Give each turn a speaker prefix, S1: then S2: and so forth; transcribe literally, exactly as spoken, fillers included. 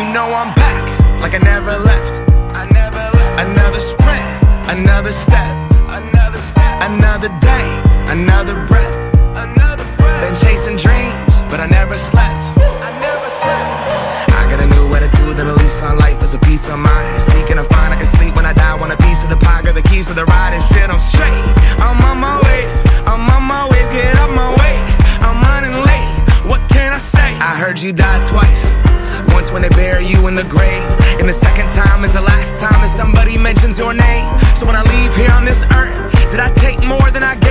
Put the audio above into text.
S1: You know I'm back, like I never left. I never left. Another sprint, another step, another step, another day, another breath, another breath. Been chasing dreams, but I never slept. I never slept. I got a new attitude and a lease on life is a peace of mind. Seeking to find I can sleep when I die. Want a piece of the pie, got the keys to the ride and shit. I'm straight. I'm on my way. I'm on my way. Get up my way. I'm running late. What can I say? I heard you died twice. Once when they bury you in the grave, and the second time is the last time that somebody mentions your name. So when I leave here on this earth, did I take more than I